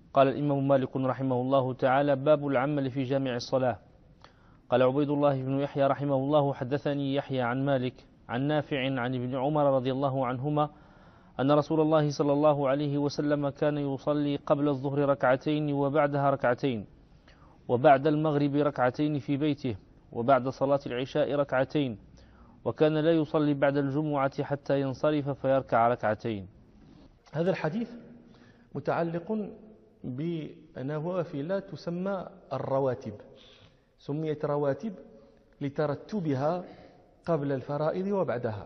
قال الإمام مالك رحمه الله تعالى: باب العمل في جامع الصلاة. قال عبيد الله بن يحيى رحمه الله: حدثني يحيى عن مالك عن نافع عن ابن عمر رضي الله عنهما أن رسول الله صلى الله عليه وسلم كان يصلي قبل الظهر ركعتين وبعدها ركعتين، وبعد المغرب ركعتين في بيته، وبعد صلاة العشاء ركعتين، وكان لا يصلي بعد الجمعة حتى ينصرف فيركع ركعتين. هذا الحديث متعلق بنوافل تسمى الرواتب، سميت رواتب لترتبها قبل الفرائض وبعدها.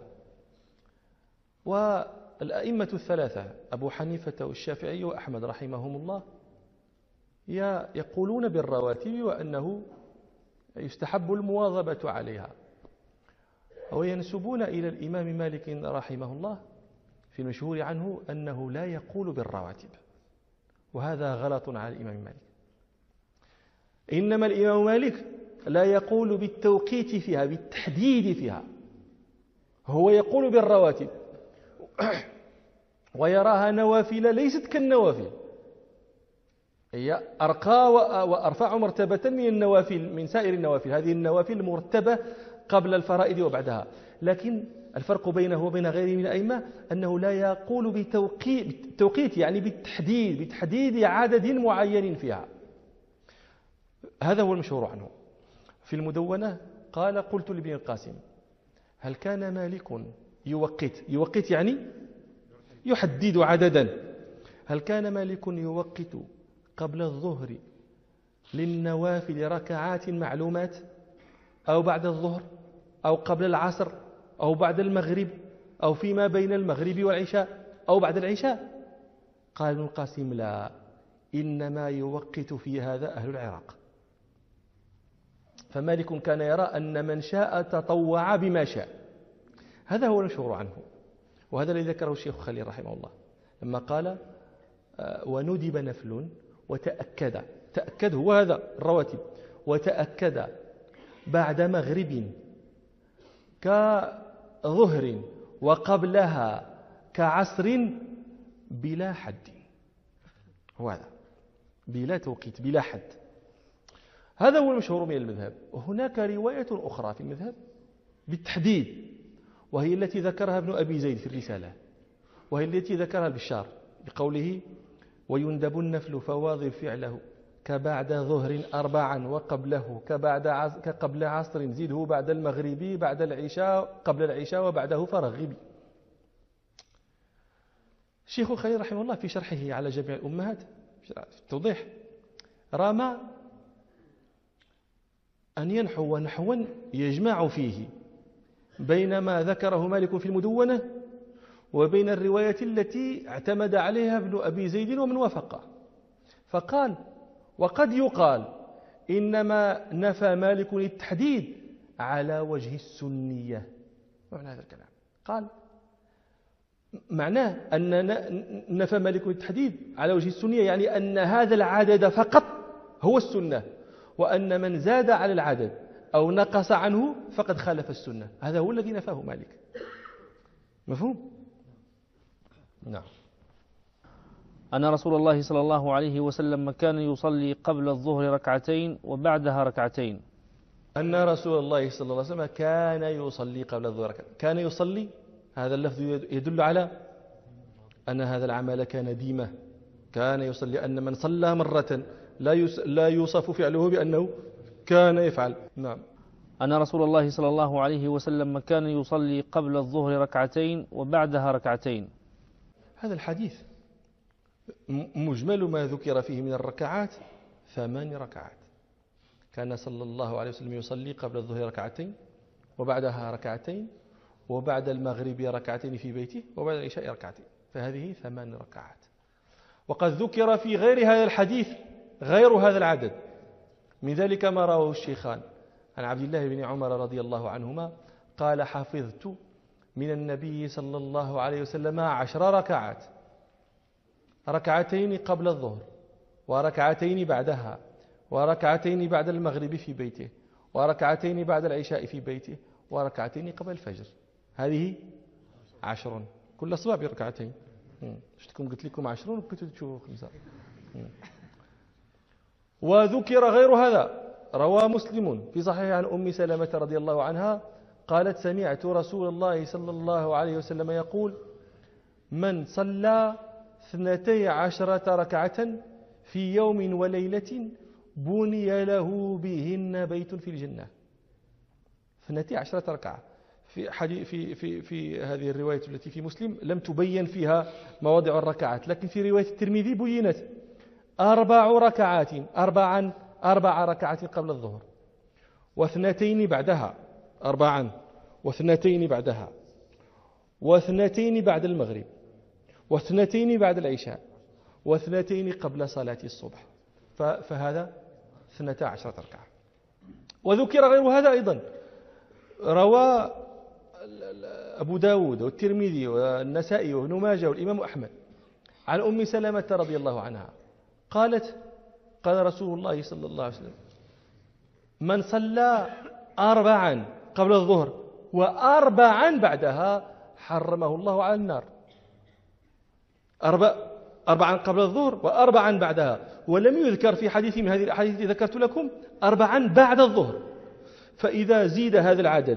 والأئمة الثلاثة أبو حنيفة والشافعي وأحمد رحمهم الله يقولون بالرواتب وأنه يستحب المواظبة عليها، وينسبون إلى الإمام مالك رحمه الله في المشهور عنه أنه لا يقول بالرواتب، وهذا غلط على الإمام مالك. إنما الإمام مالك لا يقول بالتوقيت فيها، بالتحديد فيها، هو يقول بالرواتب ويراها نوافل ليست كالنوافل، هي أرقى وأرفع مرتبة من النوافل، من سائر النوافل. هذه النوافل المرتبة قبل الفرائض وبعدها، لكن الفرق بينه وبين غيره من الأئمة أنه لا يقول بالتوقيت، يعني بتحديد عدد معين فيها. هذا هو المشهور عنه. في المدونة قال: قلت لابن القاسم: هل كان مالك يوقت يعني يحدد عددا، هل كان مالك يوقت قبل الظهر للنوافل ركعات معلومات، أو بعد الظهر، أو قبل العصر، أو بعد المغرب، أو فيما بين المغرب والعشاء، أو بعد العشاء؟ قال ابن القاسم: لا، إنما يوقت في هذا أهل العراق. فمالك كان يرى أن من شاء تطوع بما شاء. هذا هو المشهور عنه، وهذا الذي ذكره الشيخ خليل رحمه الله لما قال: وندب نفل تأكد هو هذا الرواتب، وتأكد بعد مغرب كظهر وقبلها كعصر بلا حد. هو هذا بلا توقيت بلا حد. هذا هو المشهور من المذهب. وهناك رواية أخرى في المذهب بالتحديد، وهي التي ذكرها ابن أبي زيد في الرسالة، وهي التي ذكرها البشار بقوله: ويندب النفل فواظب فعله كبعد ظهر 4 وقبله كقبل عصر زده بعد المغرب بعد العشاء قبل العشاء وبعده فرغب. الشيخ الخليل رحمه الله في شرحه على جميع الأمهات في التوضيح رام أن ينحو نحوا يجمع فيه بين ما ذكره مالك في المدونة وبين الرواية التي اعتمد عليها ابن أبي زيد ومن وافقه، فقال: وقد يقال إنما نفى مالك التحديد على وجه السنية. معنى هذا الكلام قال معناه أن نفى مالك التحديد على وجه السنية، يعني أن هذا العدد فقط هو السنة، وأن من زاد على العدد أو نقص عنه فقد خالف السنة. هذا هو الذي نفاه مالك. مفهوم؟ نعم. أن رسول الله صلى الله عليه وسلم كان يصلي قبل الظهر ركعتين وبعدها ركعتين. أن رسول الله صلى الله عليه وسلم كان يصلي قبل الظهر ركعتين. كان يصلي، هذا اللفظ يدل على أن هذا العمل كان ديمة. كان يصلي، أن من صلى مرة لا يوصف فعله بأنه كان يفعل. نعم. أن رسول الله صلى الله عليه وسلم كان يصلي قبل الظهر ركعتين وبعدها ركعتين. هذا الحديث مجمل ما ذكر فيه من الركعات 8 ركعات. كان صلى الله عليه وسلم يصلي قبل الظهر ركعتين، وبعدها ركعتين، وبعد المغرب ركعتين في بيته، وبعد العشاء ركعتين، فهذه 8 ركعات. وقد ذكر في غير هذا الحديث غير هذا العدد، من ذلك ما رواه الشيخان عن عبد الله بن عمر رضي الله عنهما قال: حفظت من النبي صلى الله عليه وسلم 10 ركعات، ركعتين قبل الظهر، وركعتين بعدها، وركعتين بعد المغرب في بيته، وركعتين بعد العشاء في بيته، وركعتين قبل الفجر. هذه 10 كل صباح بركعتين. شفتكم قلت لكم 10 وكنتوا تشوفوا 5. وذكر غير هذا. روى مسلم في صحيح عن أم سلمة رضي الله عنها قالت سمعت رسول الله صلى الله عليه وسلم يقول من صلى 12 ركعة في يوم وليلة بني له بهن بيت في الجنة. 12 ركعة. في هذه الرواية التي في مسلم لم تبين فيها مواضع الركعات، لكن في رواية الترمذي بينت 4 ركعات، 4 ركعات قبل الظهر، واثنتين بعدها، 4 واثنتين بعدها، واثنتين بعد المغرب، واثنتين بعد العشاء، واثنتين قبل صلاة الصبح. فهذا 12 ركعة. وذكر غير هذا أيضا. روى أبو داود والترمذي والنسائي وابن ماجه والإمام أحمد عن أم سلمة رضي الله عنها قالت قال رسول الله صلى الله عليه وسلم من صلى 4 قبل الظهر و4 بعدها حرمه الله على النار. 4 قبل الظهر و4 بعدها، ولم يذكر في حديث من هذه الأحاديث التي ذكرت لكم 4 بعد الظهر. فإذا زيد هذا العدد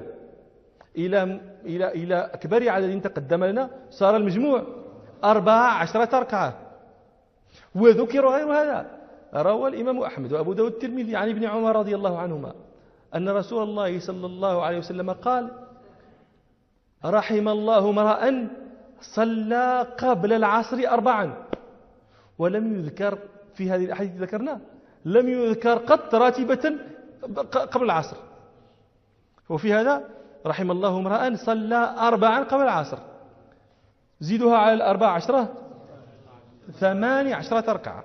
إلى أكبر عدد تقدم لنا صار المجموع 14 ركعة. وذكر غير هذا. روى الإمام أحمد وأبو داود الترمذي عن ابن عمر رضي الله عنهما أن رسول الله صلى الله عليه وسلم قال رحم الله امرأ صلى قبل العصر 4. ولم يذكر في هذه الأحاديث التي ذكرنا، لم يذكر قط راتبة قبل العصر. وفي هذا رحم الله امرأ صلى 4 قبل العصر، زيدها على 14 18 ركعة.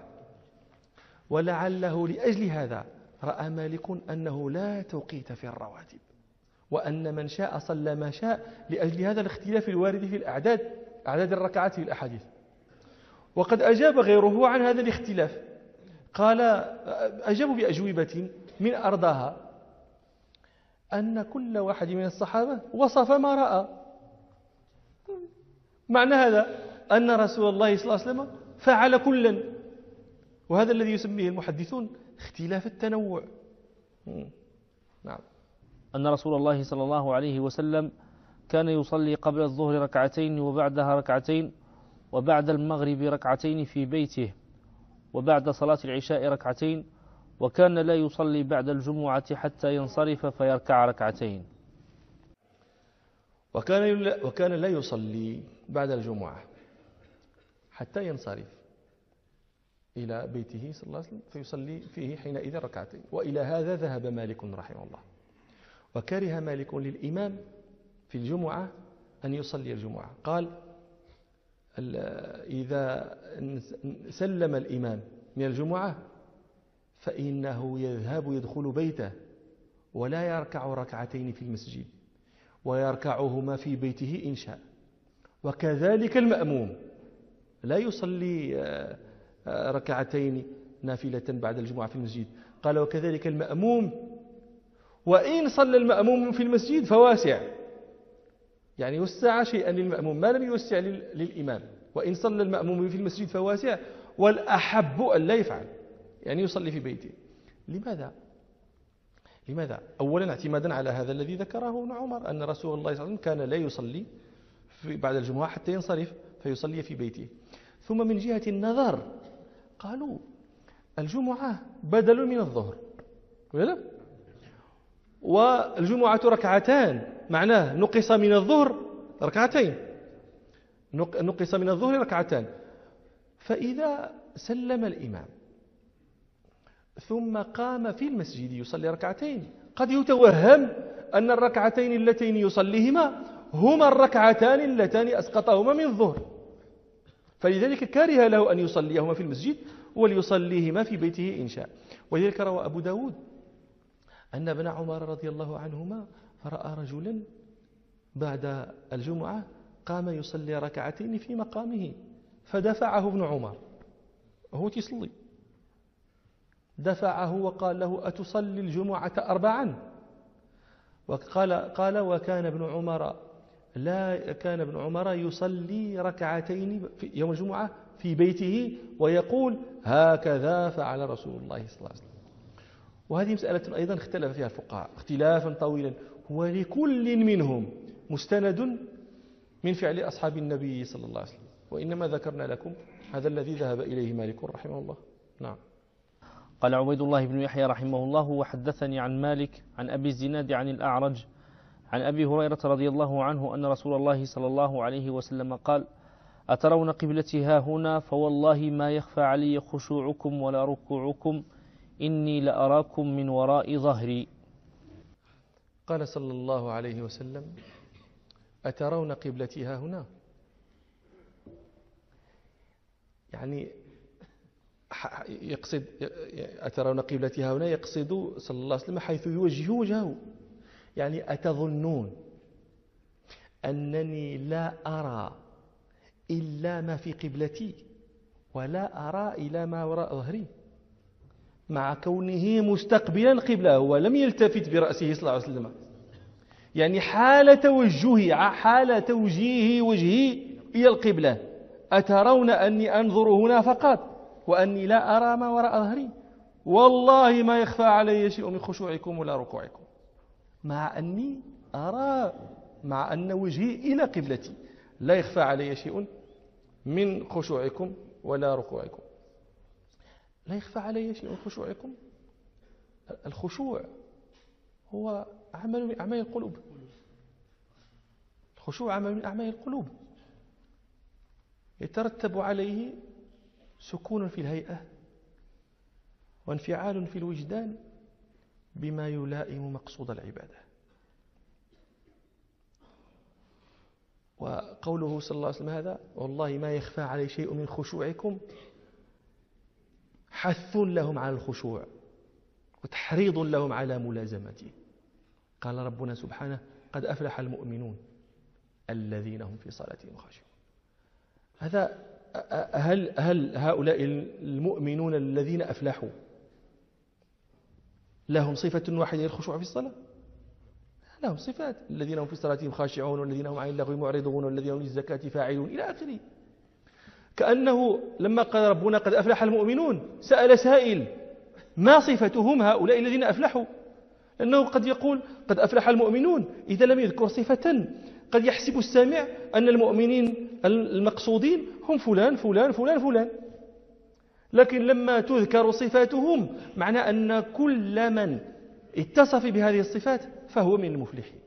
ولعله لأجل هذا رأى مالك أنه لا توقيت في الرواتب، وأن من شاء صلى ما شاء، لأجل هذا الاختلاف الوارد في أعداد الركعات في الأحاديث. وقد أجاب غيره عن هذا الاختلاف، قال أجابوا بأجوبة من أرضاها أن كل واحد من الصحابة وصف ما رأى. معنى هذا أن رسول الله صلى الله عليه وسلم فعل كلا، وهذا الذي يسميه المحدثون اختلاف التنوع. نعم. أن رسول الله صلى الله عليه وسلم كان يصلي قبل الظهر 2 ركعتين وبعدها 2 ركعتين، وبعد المغرب 2 ركعتين في بيته، وبعد صلاة العشاء 2 ركعتين، وكان لا يصلي بعد الجمعة حتى ينصرف فيركع 2 ركعتين. وكان لا يصلي بعد الجمعة حتى ينصرف إلى بيته صلى الله عليه وسلم فيصلي فيه حينئذ 2 ركعتين. وإلى هذا ذهب مالك رحمه الله. وكره مالك للإمام في الجمعة أن يصلي الجمعة. قال إذا سلم الإمام من الجمعة فإنه يدخل بيته ولا يركع 2 ركعتين في المسجد، ويركعهما في بيته إن شاء. وكذلك المأموم لا يصلي 2 ركعتين نافلة بعد الجمعة في المسجد. قال وكذلك المأموم، وإن صلى المأموم في المسجد فواسع، يعني يوسع شيئا للمأموم ما لم يوسع للإمام. وإن صلى المأموم في المسجد فواسع، والأحب أن لا يفعل، يعني يصلي في بيته. لماذا؟ أولا اعتمادا على هذا الذي ذكره ابن عمر أن رسول الله صلى الله عليه وسلم كان لا يصلي بعد الجمعة حتى ينصرف فيصلي في بيته. ثم من جهة النظر قالوا الجمعة بدل من الظهر، والجمعة 2 ركعتان، معناه نقص من الظهر 2 ركعتين، نقص من الظهر 2 ركعتان. فإذا سلم الإمام ثم قام في المسجد يصلي 2 ركعتين، قد يتوهم أن 2 ركعتين اللتين يصليهما هما 2 ركعتان اللتان أسقطهما من الظهر، فلذلك كره له أن يصليهما في المسجد وليصليهما في بيته إن شاء. ولذلك روى أبو داود أن ابن عمر رضي الله عنهما رأى رجلا بعد الجمعة قام يصلي 2 ركعتين في مقامه، فدفعه ابن عمر وهو تصلي، دفعه وقال له أتصلي الجمعة 4؟ قال وكان ابن عمر يصلي 2 ركعتين في يوم الجمعة في بيته ويقول هكذا فعل رسول الله صلى الله عليه وسلم. وهذه مسألة أيضا اختلف فيها الفقهاء اختلافا طويلا، ولكل منهم مستند من فعل أصحاب النبي صلى الله عليه وسلم، وإنما ذكرنا لكم هذا الذي ذهب إليه مالك رحمه الله. نعم. قال عبيد الله بن يحيى رحمه الله: وحدثني عن مالك عن أبي الزناد عن الأعرج عن أبي هريرة رضي الله عنه أن رسول الله صلى الله عليه وسلم قال: أترون قبلتي ها هنا فوالله ما يخفى علي خشوعكم ولا ركوعكم إني لأراكم من وراء ظهري. قال صلى الله عليه وسلم: أترون قبلتي ها هنا، يعني يقصد أترون قبلتي ها هنا، يقصد صلى الله عليه وسلم حيث يوجه وجهه، يعني أتظنون أنني لا أرى إلا ما في قبلتي ولا أرى إلى ما وراء ظهري، مع كونه مستقبلا قبله ولم يلتفت برأسه صلى الله عليه وسلم، يعني حال توجيه وجهي إلى القبلة. أترون أني أنظر هنا فقط وأني لا أرى ما وراء ظهري، والله ما يخفى علي شيء من خشوعكم ولا ركوعكم، مع أني أرى، مع أن وجهي إلى قبلتي لا يخفى علي شيء من خشوعكم ولا ركوعكم. لا يخفى علي شيء من خشوعكم، الخشوع هو عمل من أعمال القلوب، الخشوع عمل من أعمال القلوب يترتب عليه سكون في الهيئة وانفعال في الوجدان بما يلائم مقصود العبادة. وقوله صلى الله عليه وسلم هذا والله ما يخفى علي شيء من خشوعكم حث لهم على الخشوع وتحريض لهم على ملازمته. قال ربنا سبحانه: قد أفلح المؤمنون الذين هم في صلاتهم خاشعون. هذا هل هؤلاء المؤمنون الذين أفلحوا لهم صفة واحدة الخشوع في الصلاة؟ لهم صفات: الذين هم في صلاتهم خاشعون والذين هم عن اللغو معرضون والذين هم للزكاة فاعلون إلى آخره. كأنه لما قال ربنا قد أفلح المؤمنون سأل سائل: ما صفتهم هؤلاء الذين أفلحوا؟ لأنه قد يقول قد أفلح المؤمنون إذا لم يذكر صفة قد يحسب السامع أن المؤمنين المقصودين هم فلان فلان فلان فلان، لكن لما تذكر صفاتهم معنى أن كل من اتصف بهذه الصفات فهو من المفلحين.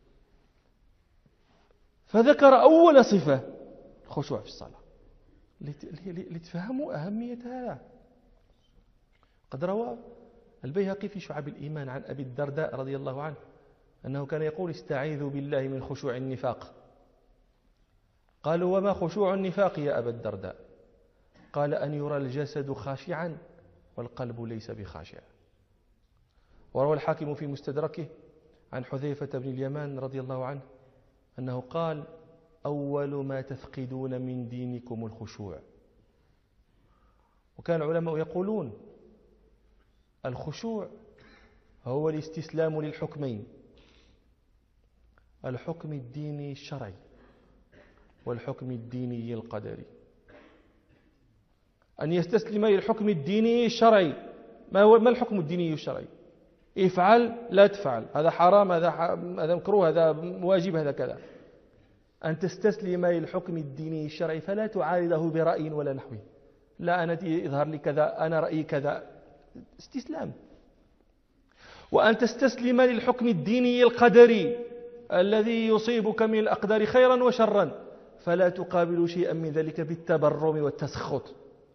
فذكر أول صفة الخشوع في الصلاة لتفهموا أهمية هذا. قد روى البيهقي في شعب الإيمان عن أبي الدرداء رضي الله عنه أنه كان يقول: استعيذوا بالله من خشوع النفاق. قالوا: وما خشوع النفاق يا أبا الدرداء؟ قال: أن يرى الجسد خاشعا والقلب ليس بخاشع. وروى الحاكم في مستدركه عن حذيفة بن اليمان رضي الله عنه أنه قال: أول ما تفقدون من دينكم الخشوع. وكان العلماء يقولون: الخشوع هو الاستسلام للحكمين، الحكم الديني الشرعي والحكم الديني القدري. أن يستسلم للحكم الديني الشرعي. ما الحكم الديني الشرعي؟ افعل لا تفعل، هذا حرام، هذا مكروه، هذا واجب، هذا كذا. أن تستسلم للحكم الديني الشرعي فلا تعارضه برأي ولا نحوه. لا أنا يظهر لي كذا، أنا رأيي كذا، استسلام. وأن تستسلم للحكم الديني القدري الذي يصيبك من الأقدار خيرا وشرا فلا تقابل شيئا من ذلك بالتبرم والتسخط.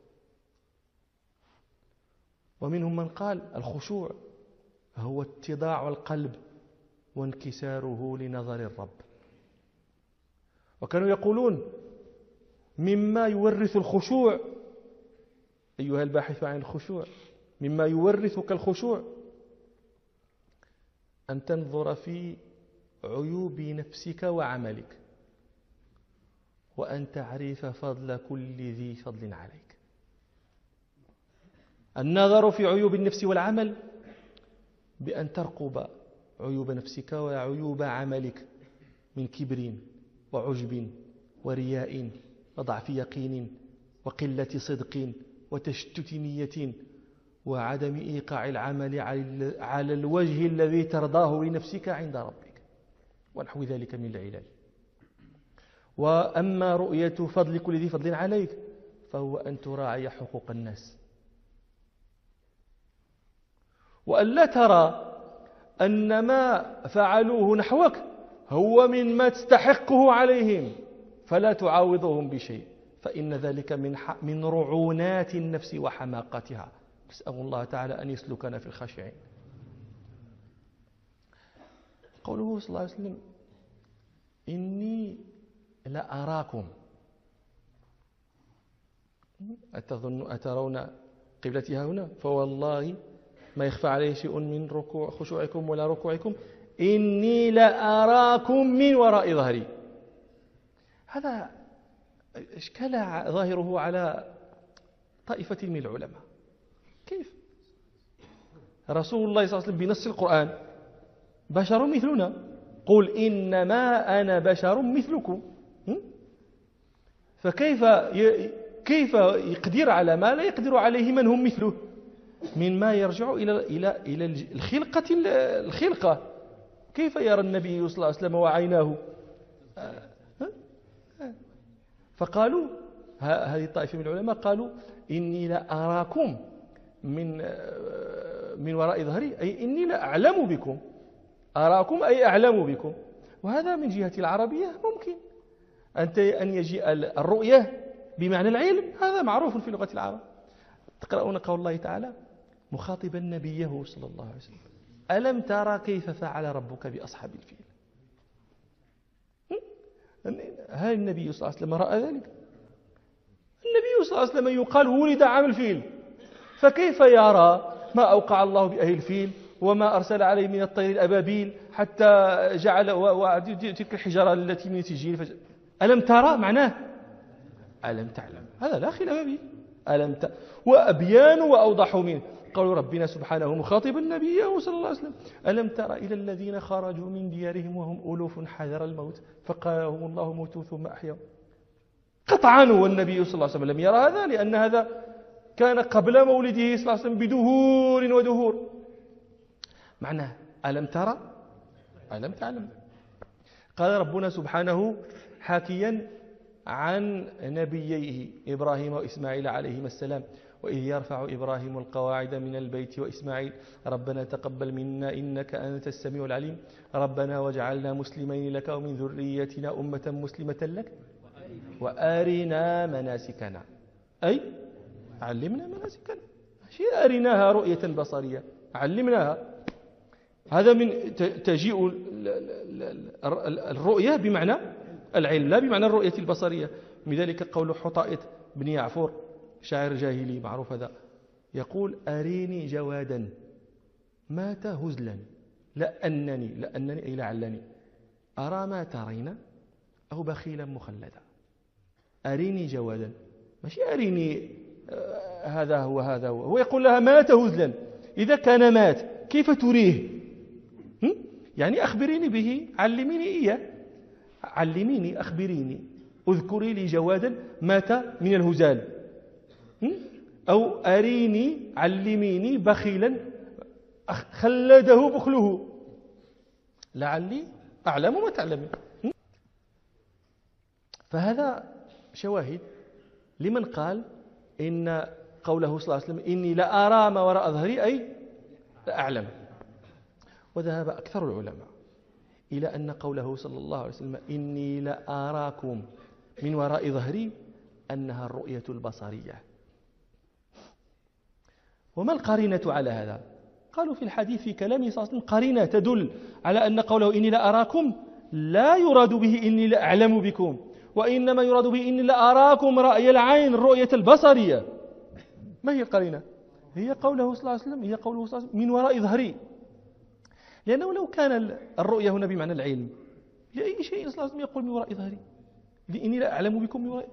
ومنهم من قال: الخشوع هو اتضاع القلب وانكساره لنظر الرب. وكانوا يقولون: مما يورث الخشوع أيها الباحث عن الخشوع، مما يورثك الخشوع أن تنظر في عيوب نفسك وعملك، وأن تعرف فضل كل ذي فضل عليك. النظر في عيوب النفس والعمل بأن ترقب عيوب نفسك وعيوب عملك من كبر وعجب ورياء وضعف يقين وقلة صدق وتشتت نية وعدم إيقاع العمل على الوجه الذي ترضاه لنفسك عند ربك ونحو ذلك من العلل. وأما رؤية فضل كل ذي فضل عليك فهو أن تراعي حقوق الناس، وألا ترى أن ما فعلوه نحوك هو مما تستحقه عليهم فلا تعاوضهم بشيء، فإن ذلك من رعونات النفس وحماقتها. نسأل الله تعالى أن يسلكنا في الخاشعين. قوله صلى الله عليه وسلم إني لأراكم، أترون قبلتها هنا؟ فوالله ما يخفى عليه شيء من خشوعكم ولا ركوعكم، إني لأراكم من وراء ظهري. هذا اشكال ظاهره على طائفة من العلماء. كيف رسول الله صلى الله عليه وسلم بنص القرآن بشر مثلنا، قل إنما أنا بشر مثلكم، فكيف يقدر على ما لا يقدر عليه من هم مثله مما يرجع إلى الخلقة. كيف يرى النبي صلى الله عليه وسلم وعيناه؟ فقالوا هذه الطائفة من العلماء قالوا إني لا أراكم من وراء ظهري، أي إني لا أعلم بكم. أراكم أي أعلم بكم. وهذا من جهة العربية ممكن أن يجيء الرؤية بمعنى العلم، هذا معروف في لغة العرب. تقرؤون قول الله تعالى مخاطبا نبيه صلى الله عليه وسلم ألم ترى كيف فعل ربك بأصحاب الفيل؟ هل النبي صلى الله عليه وسلم رأى ذلك؟ النبي صلى الله عليه وسلم يقال ولد عام الفيل، فكيف يرى ما أوقع الله بأهل الفيل وما أرسل عليه من الطير الأبابيل حتى جعل تلك الحجارة التي من سجيل ألم ترى معناه ألم تعلم، هذا لا خلاف به. وأبيان وأوضح منه قالوا ربنا سبحانه مخاطبا النبي صلى الله عليه وسلم ألم تر إلى الذين خرجوا من ديارهم وهم ألوف حذر الموت فقالهم الله موتوا ثم أحيوا. قطعا والنبي صلى الله عليه وسلم لم يرى هذا، لأن هذا كان قبل مولده صلى الله عليه وسلم بدهور ودهور. معناه ألم ترى ألم تعلم. قال ربنا سبحانه حاكيا عن نبييه إبراهيم وإسماعيل عليهما السلام وإذ يرفع إبراهيم القواعد من البيت وإسماعيل ربنا تقبل منا إنك أنت السميع العليم ربنا واجعلنا مسلمين لك ومن ذريتنا أمة مسلمة لك وأرنا مناسكنا، أي علمنا مناسكنا، شيء أرناها رؤية بصرية علمناها. هذا من تجيء الرؤية بمعنى العلم لا بمعنى الرؤية البصرية. من ذلك قول حطائط بن يعفور شاعر جاهلي معروف هذا يقول أريني جوادا مات هزلا لأنني أي لعلني أرى ما ترين أو بخيلا مخلدا. أريني جوادا ماشي أريني هذا هو يقول لها مات هزلا. إذا كان مات كيف تريه؟ يعني أخبريني به، علميني إياه، علميني أخبريني اذكري لي جوادا مات من الهزال، أو أريني علميني بخيلا خلده بخله لعلي أعلم ما تعلمين. فهذا شواهد لمن قال إن قوله صلى الله عليه وسلم إني لا أرى ما وراء ظهري أي لا أعلم. وذهب أكثر العلماء إلى أن قوله صلى الله عليه وسلم إني لا أراكم من وراء ظهري أنها الرؤية البصرية. وما القرينة على هذا؟ قالوا في الحديث في كلامه صلى الله عليه وسلم قرينة تدل على أن قوله إني لا أراكم لا يراد به إني لا أعلم بكم، وإنما يراد به إني لا أراكم رأي العين الرؤية البصرية. ما هي القرينة؟ هي قوله صلى الله عليه وسلم من وراء ظهري، لأنه لو كان الرؤية هنا بمعنى العلم لأي شيء صلى الله عليه وسلم يقول من وراء ظهري، لإني لا أعلم بكم من وراء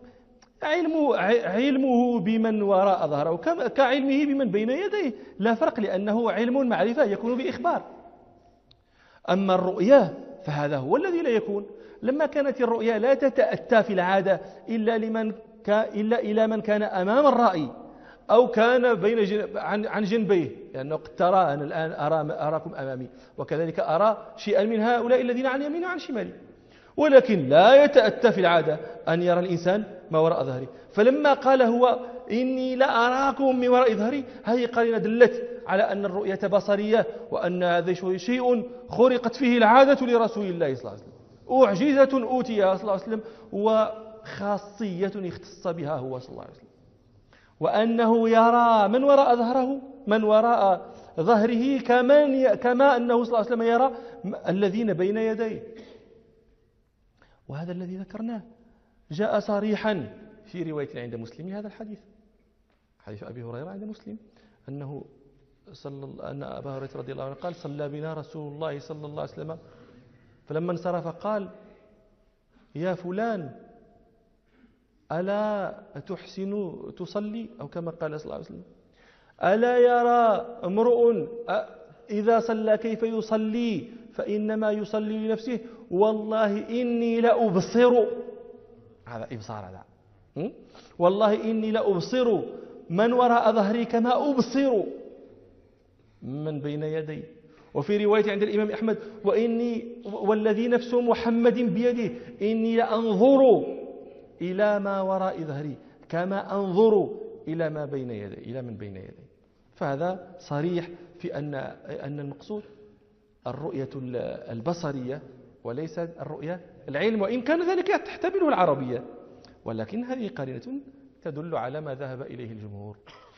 علمه بمن وراء ظهره كعلمه بمن بين يديه، لا فرق، لأنه علم معرفة يكون بإخبار. أما الرؤيا فهذا هو الذي لا يكون. لما كانت الرؤيا لا تتأتى في العادة إلا لمن إلا إلى من كان أمام الرأي أو كان عن جنبيه، لأنه قد ترى أنا الآن أراكم أمامي، وكذلك أرى شيئا من هؤلاء الذين عن يميني وعن شمالي، ولكن لا يتأتى في العادة أن يرى الإنسان ما وراء ظهري. فلما قال هو إني لا أراكم من وراء ظهري، هذه قرينة دلت على أن الرؤية بصرية، وأن هذا شيء خرقت فيه العادة لرسول الله صلى الله عليه وسلم، أعجزة أوتيها صلى الله عليه وسلم، وخاصية اختص بها هو صلى الله عليه وسلم، وأنه يرى من وراء ظهره كما أنه صلى الله عليه وسلم يرى الذين بين يديه. وهذا الذي ذكرناه جاء صريحا في رواية عند مسلم هذا الحديث، حديث أبي هريرة عند مسلم، أن أبا هريرة رضي الله عنه قال: صلى بنا رسول الله صلى الله عليه وسلم، فلما انصرف قال: يا فلان ألا تحسن تصلي، أو كما قال صلى الله عليه وسلم: ألا يرى امرؤ إذا صلى كيف يصلي فإنما يصلي لنفسه، والله إني لأبصر، هذا إبصار هذا، والله إني لأبصر من وراء ظهري كما أبصر من بين يدي. وفي رواية عند الإمام أحمد: والذي نفس محمد بيده إني لأنظر إلى ما وراء ظهري كما أنظر إلى ما بين يدي، إلى من بين يدي. فهذا صريح في أن المقصود الرؤية البصرية وليس الرؤية العلم، وإن كان ذلك تحتمله العربية، ولكن هذه قرينة تدل على ما ذهب إليه الجمهور.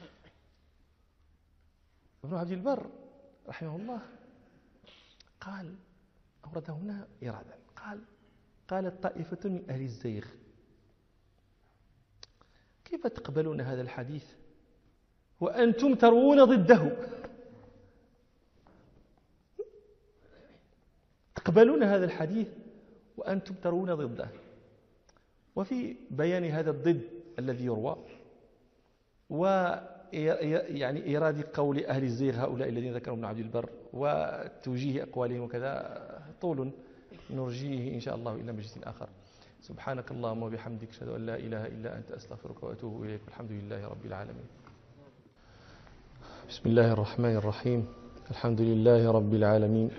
ابن عبد البر رحمه الله قال، أورد هنا إرادا، قالت طائفة من أهل الزيغ: كيف تقبلون هذا الحديث وأنتم تروون ضده؟ تقبلون هذا الحديث وأنتم ترون ضده. وفي بيان هذا الضد الذي يروى، ويعني إيراد قول أهل الزيغ هؤلاء الذين ذكرهم ابن عبد البر وتوجيه أقوالهم وكذا طول نرجيه إن شاء الله إلى مجلس آخر. سبحانك اللهم وبحمدك، أشهد أن لا إله إلا أنت، أستغفرك وأتوب إليك، والحمد لله رب العالمين. بسم الله الرحمن الرحيم، الحمد لله رب العالمين،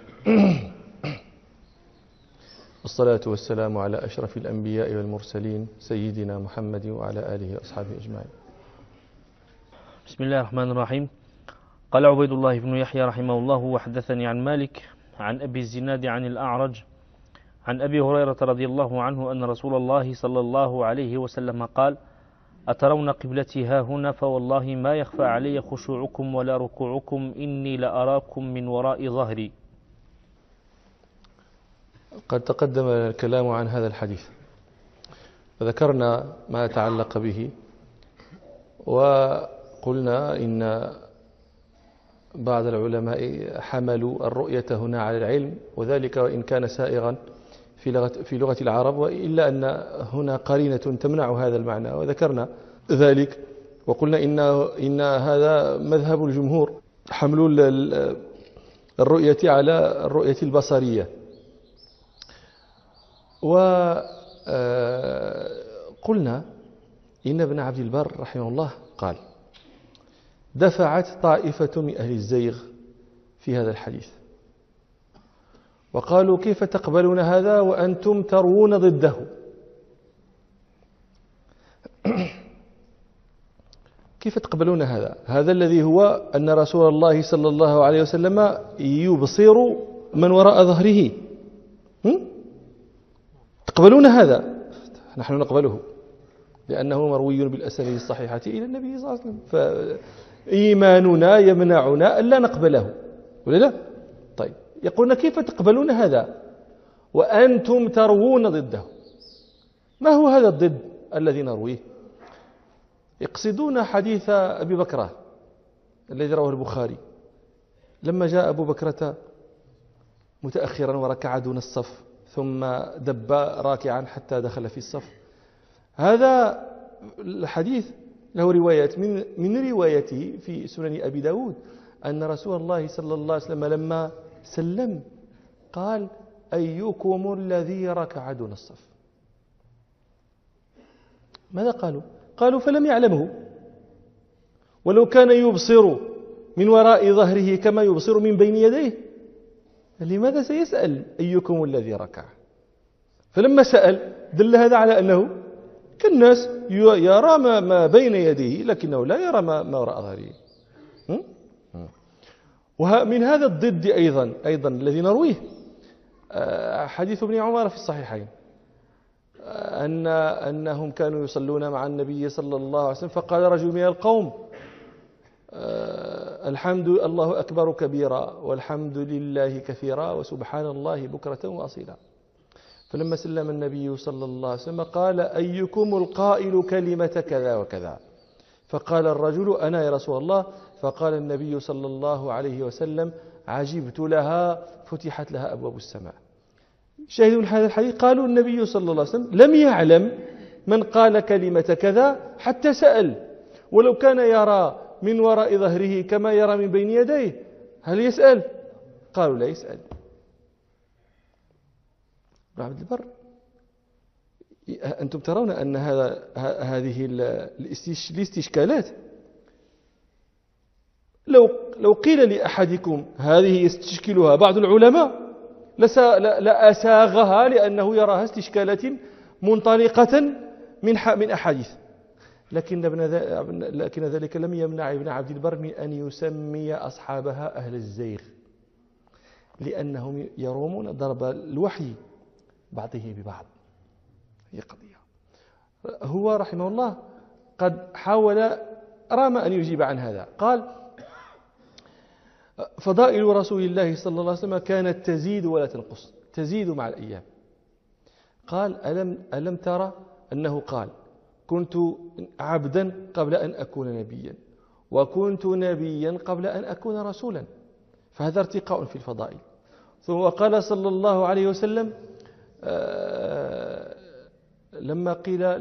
والصلاة والسلام على أشرف الأنبياء والمرسلين سيدنا محمد وعلى آله وأصحابه أجمعين. بسم الله الرحمن الرحيم. قال عبيد الله بن يحيى رحمه الله: وحدثني عن مالك عن أبي الزناد عن الأعرج عن أبي هريرة رضي الله عنه أن رسول الله صلى الله عليه وسلم قال: أترون قبلتي ها هنا، فوالله ما يخفى علي خشوعكم ولا ركوعكم، إني لأراكم من وراء ظهري. قد تقدم الكلام عن هذا الحديث، فذكرنا ما يتعلق به، وقلنا إن بعض العلماء حملوا الرؤية هنا على العلم، وذلك وإن كان سائغا في لغة العرب، إلا أن هنا قرينة تمنع هذا المعنى، وذكرنا ذلك وقلنا إن هذا مذهب الجمهور، حمل الرؤية على الرؤية البصرية. وقلنا إن ابن عبد البر رحمه الله قال: دفعت طائفة من أهل الزيغ في هذا الحديث، وقالوا: كيف تقبلون هذا وأنتم تروون ضده؟ كيف تقبلون هذا الذي هو أن رسول الله صلى الله عليه وسلم يبصر من وراء ظهره؟ تقبلون هذا؟ نحن نقبله، لأنه مروي بالأسانيد الصحيحة إلى النبي صلى الله عليه وسلم، فإيماننا يمنعنا ألا نقبله، ولا لا؟ طيب، يقولون: كيف تقبلون هذا وأنتم تروون ضده؟ ما هو هذا الضد الذي نرويه؟ يقصدون حديث أبي بكرة الذي رواه البخاري، لما جاء أبو بكرة متأخرا وركع دون الصف، ثم دب راكعا حتى دخل في الصف. هذا الحديث له روايات، من روايته في سنن أبي داود أن رسول الله صلى الله عليه وسلم لما سلم قال: أيكم الذي ركع دون الصف؟ ماذا قالوا؟ قالوا فلم يعلمه، ولو كان يبصر من وراء ظهره كما يبصر من بين يديه لماذا سيسأل أيكم الذي ركع؟ فلما سأل دل هذا على أنه كالناس يرى ما بين يديه لكنه لا يرى ما وراء ظهره. ومن هذا الضد أيضا الذي نرويه حديث ابن عمر في الصحيحين أنهم كانوا يصلون مع النبي صلى الله عليه وسلم، فقال رجل من القوم الله أكبر كبيرا والحمد لله كثيرا وسبحان الله بكرة وأصيلا. فلما سلم النبي صلى الله عليه وسلم قال أيكم القائل كلمة كذا وكذا؟ فقال الرجل أنا يا رسول الله. فقال النبي صلى الله عليه وسلم عجبت لها فتحت لها أبواب السماء. شاهدوا هذا الحديث قالوا النبي صلى الله عليه وسلم لم يعلم من قال كلمة كذا حتى سأل، ولو كان يرى من وراء ظهره كما يرى من بين يديه هل يسأل؟ قالوا لا يسأل. ابن عبد البر أنتم ترون أن هذه الاستشكالات لو قيل لأحدكم هذه يستشكلها بعض العلماء لأساغها لأنه يراها استشكالات منطلقة من أحاديث، لكن ذلك لم يمنع ابن عبد البر من أن يسمي أصحابها أهل الزيغ، لأنهم يرومون ضرب الوحي بعضه ببعض. هي قضية. هو رحمه الله قد رام أن يجيب عن هذا. قال فضائل رسول الله صلى الله عليه وسلم كانت تزيد ولا تنقص، تزيد مع الأيام. قال ألم ترى أنه قال كنت عبدا قبل أن أكون نبيا وكنت نبيا قبل أن أكون رسولا، فهذا ارتقاء في الفضائل. ثم قال صلى الله عليه وسلم لما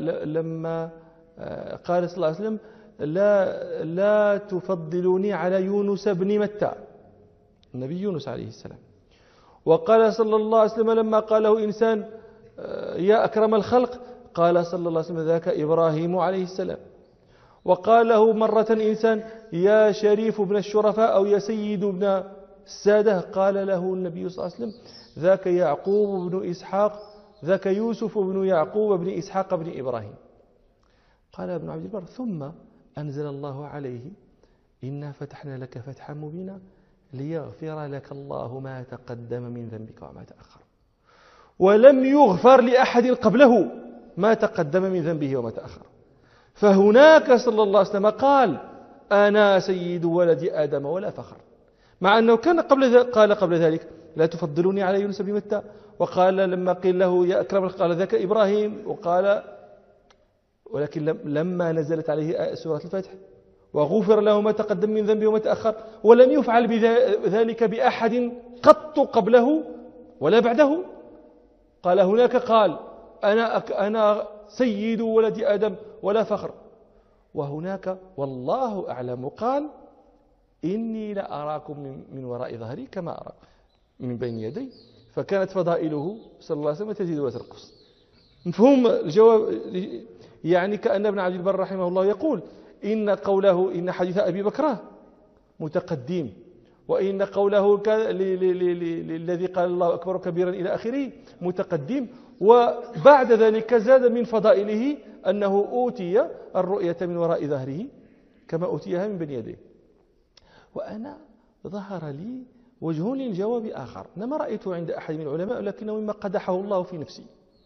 قال صلى الله عليه وسلم لا تفضلوني على يونس بن متى، النبي يونس عليه السلام. وقال صلى الله عليه وسلم لما قاله إنسان يا أكرم الخلق قال صلى الله عليه وسلم ذاك إبراهيم عليه السلام. وقال له مرة إنسان يا شريف بن الشرفاء أو يا سيد بن السادة قال له النبي صلى الله عليه وسلم ذاك يعقوب بن إسحاق، ذاك يوسف بن يعقوب بن إسحاق بن إبراهيم. قال ابن عبد البر ثم أنزل الله عليه إنا فتحنا لك فتحا مبينا ليغفر لك الله ما تقدم من ذنبك وما تأخر، ولم يغفر لأحد قبله ما تقدم من ذنبه وما تأخر. فهناك صلى الله عليه وسلم قال أنا سيد ولد آدم ولا فخر، مع أنه كان قال قبل ذلك لا تفضلوني على يونس بن متى، وقال لما قيل له يا أكرم قال ذاك إبراهيم، وقال ولكن لما نزلت عليه سورة الفتح وغفر له ما تقدم من ذنبه وما تأخر ولم يفعل بذلك بأحد قط قبله ولا بعده. قال هناك قال أنا سيد ولد آدم ولا فخر، وهناك والله أعلم قال إني لأراكم من وراء ظهري كما أراكم من بين يدي. فكانت فضائله صلى الله عليه وسلم تزيد وتنقص. مفهوم الجواب؟ يعني كأن ابن عبد البر رحمه الله يقول إن قوله إن حديث أبي بكرة متقدم، وإن قوله الذي قال الله أكبر كبيرا إلى آخره متقدم، وبعد ذلك زاد من فضائله أنه أوتي الرؤية من وراء ظهره كما أوتيها من بين يديه. وأنا ظهر لي وجه للجواب آخر أنا ما رأيته عند أحد من العلماء لكنه مما قدحه الله في نفسي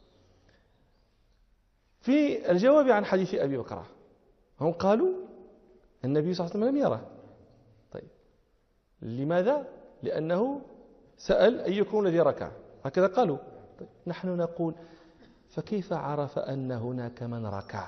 في الجواب عن حديث أبي بكرة. هم قالوا النبي صلى الله عليه وسلم لم يره. طيب لماذا؟ لأنه سأل أيكم الذي ركع، هكذا قالوا. طيب نحن نقول فكيف عرف أن هناك من ركع؟